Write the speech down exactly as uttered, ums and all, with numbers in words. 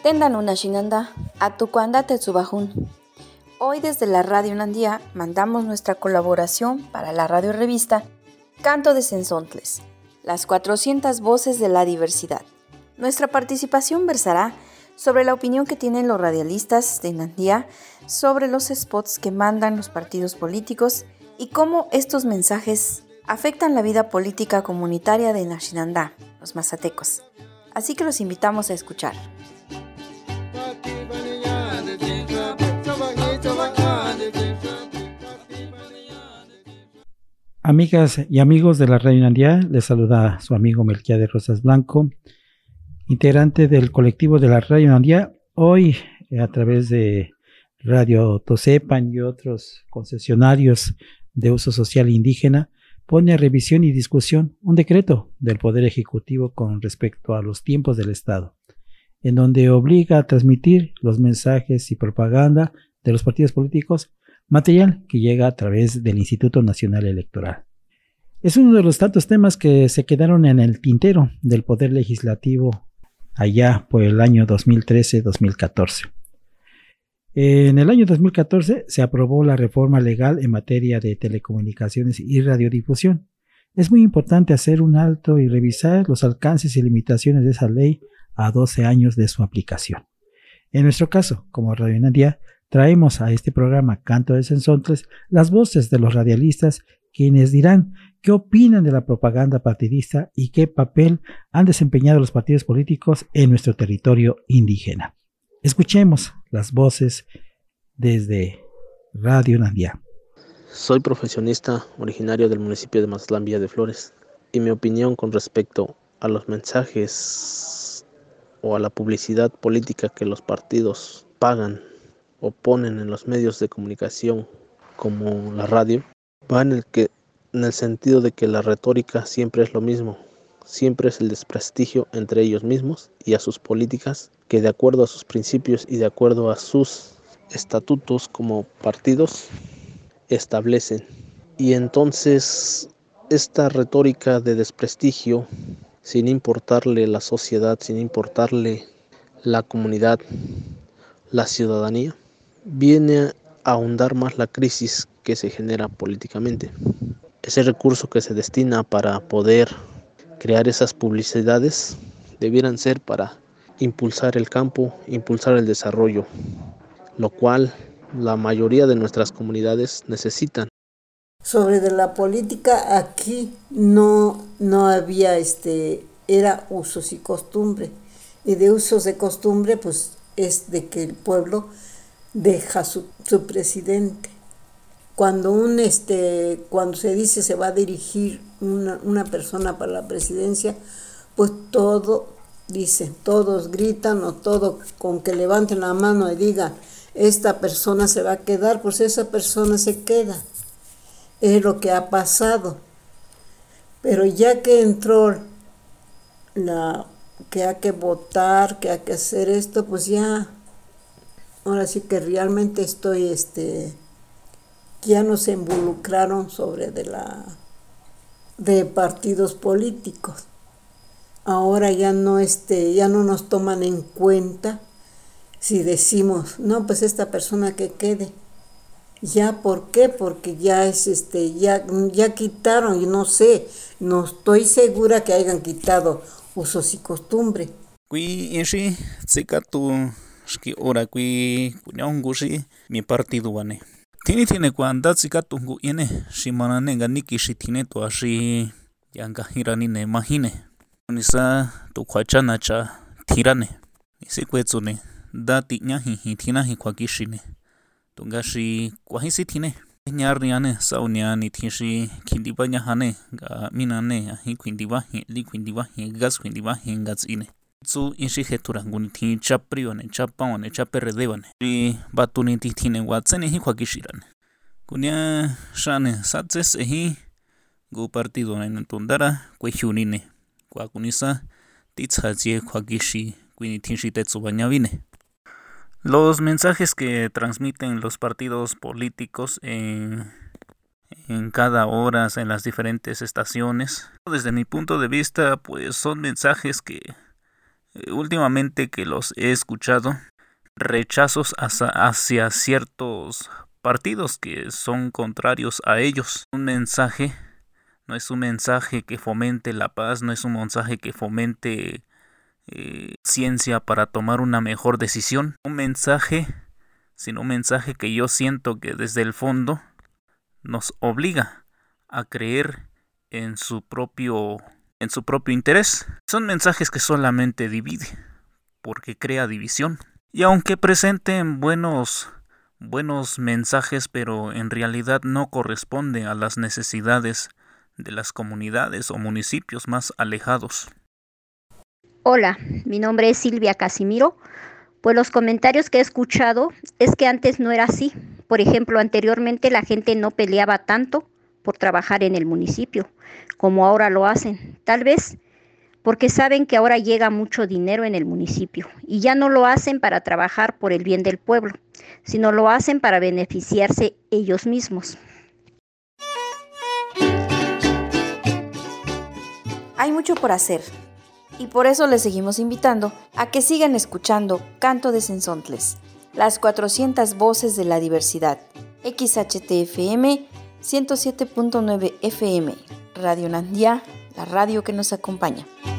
Tendan una shinanda, atucuanda tetsubajun. Hoy desde la Radio Nandía mandamos nuestra colaboración para la radio revista Canto de Sensontles, las cuatrocientas voces de la diversidad. Nuestra participación versará sobre la opinión que tienen los radialistas de Nandía sobre los spots que mandan los partidos políticos y cómo estos mensajes afectan la vida política comunitaria de Nashinandá, los mazatecos. Así que los invitamos a escuchar. Amigas y amigos de la Radio Nandía, les saluda su amigo Melquiades Rosas Blanco, integrante del colectivo de la Radio Nandía. Hoy, a través de Radio Tosepan y otros concesionarios de uso social indígena, pone a revisión y discusión un decreto del Poder Ejecutivo con respecto a los tiempos del Estado, en donde obliga a transmitir los mensajes y propaganda de los partidos políticos, material que llega a través del Instituto Nacional Electoral. Es uno de los tantos temas que se quedaron en el tintero del Poder Legislativo allá por el año dos mil trece dos mil catorce. En el año dos mil catorce se aprobó la reforma legal en materia de telecomunicaciones y radiodifusión. Es muy importante hacer un alto y revisar los alcances y limitaciones de esa ley a doce años de su aplicación. En nuestro caso, como Radio Nandía, traemos a este programa Canto de Sensontles las voces de los radialistas, quienes dirán qué opinan de la propaganda partidista y qué papel han desempeñado los partidos políticos en nuestro territorio indígena. Escuchemos las voces desde Radio Nandía. Soy profesionista originario del municipio de Mazatlán, Villa de Flores, y mi opinión con respecto a los mensajes o a la publicidad política que los partidos pagan o ponen en los medios de comunicación como la radio, va en el, que, en el sentido de que la retórica siempre es lo mismo, siempre es el desprestigio entre ellos mismos y a sus políticas que de acuerdo a sus principios y de acuerdo a sus estatutos como partidos establecen. Y entonces esta retórica de desprestigio, sin importarle la sociedad, sin importarle la comunidad, la ciudadanía, viene a ahondar más la crisis que se genera políticamente. Ese recurso que se destina para poder crear esas publicidades debieran ser para impulsar el campo, impulsar el desarrollo, lo cual la mayoría de nuestras comunidades necesitan. Sobre de la política, aquí no, no había, este, era usos y costumbre, y de usos de costumbre pues es de que el pueblo deja su, su presidente. Cuando un este cuando se dice se va a dirigir una, una persona para la presidencia, pues todo dicen, todos gritan o todo con que levanten la mano y digan esta persona se va a quedar, pues esa persona se queda. Es lo que ha pasado. Pero ya que entró la que hay que votar, que hay que hacer esto, pues ya ahora sí que realmente estoy, este, ya nos involucraron sobre de la, de partidos políticos. Ahora ya no, este, ya no nos toman en cuenta si decimos, no, pues esta persona que quede. Ya, ¿por qué? Porque ya es, este, ya, ya quitaron, y no sé, no estoy segura que hayan quitado usos y costumbre. Shki ora kui kunyongushi mi partido wane. Tini tiene cuanda tsika tungu ine shimana nga niki shitine to ashi yanga hirani ne mahine. Nisa to kwachana cha tirane. Nisi kwetsune da tinya hi hi tina hi kwakishine. Tungashi kwahisi tine. Nyarniane sauniani tishi kindiba nyahane ga minane hi kwindiba hi li kwindiba hi gas kwindiba hi gas ine. Su inshi heturanguni ti chaprione chapaone chaperredevane y batuni ti tine watsene hi kwakishirane kunya shane satses ehi go partido en tundara kwehunine kwa kunisa titsaje kwakishi kwini tinshi tetsubanyavine. Los mensajes que transmiten los partidos políticos en en cada hora en las diferentes estaciones, desde mi punto de vista, pues son mensajes que eh, últimamente que los he escuchado, rechazos hacia, hacia ciertos partidos que son contrarios a ellos. Un mensaje no es un mensaje que fomente la paz, no es un mensaje que fomente eh, ciencia para tomar una mejor decisión. Un mensaje, sino un mensaje que yo siento que desde el fondo nos obliga a creer en su propio, en su propio interés. Son mensajes que solamente divide, porque crea división. Y aunque presenten buenos, buenos mensajes, pero en realidad no corresponde a las necesidades de las comunidades o municipios más alejados. Hola, mi nombre es Silvia Casimiro. Pues los comentarios que he escuchado es que antes no era así. Por ejemplo, anteriormente la gente no peleaba tanto por trabajar en el municipio como ahora lo hacen. Tal vez porque saben que ahora llega mucho dinero en el municipio y ya no lo hacen para trabajar por el bien del pueblo, sino lo hacen para beneficiarse ellos mismos. Hay mucho por hacer y por eso les seguimos invitando a que sigan escuchando Canto de Cenzontles, las cuatrocientas voces de la diversidad. X H T F M ciento siete punto nueve F M, Radio Nandía, la radio que nos acompaña.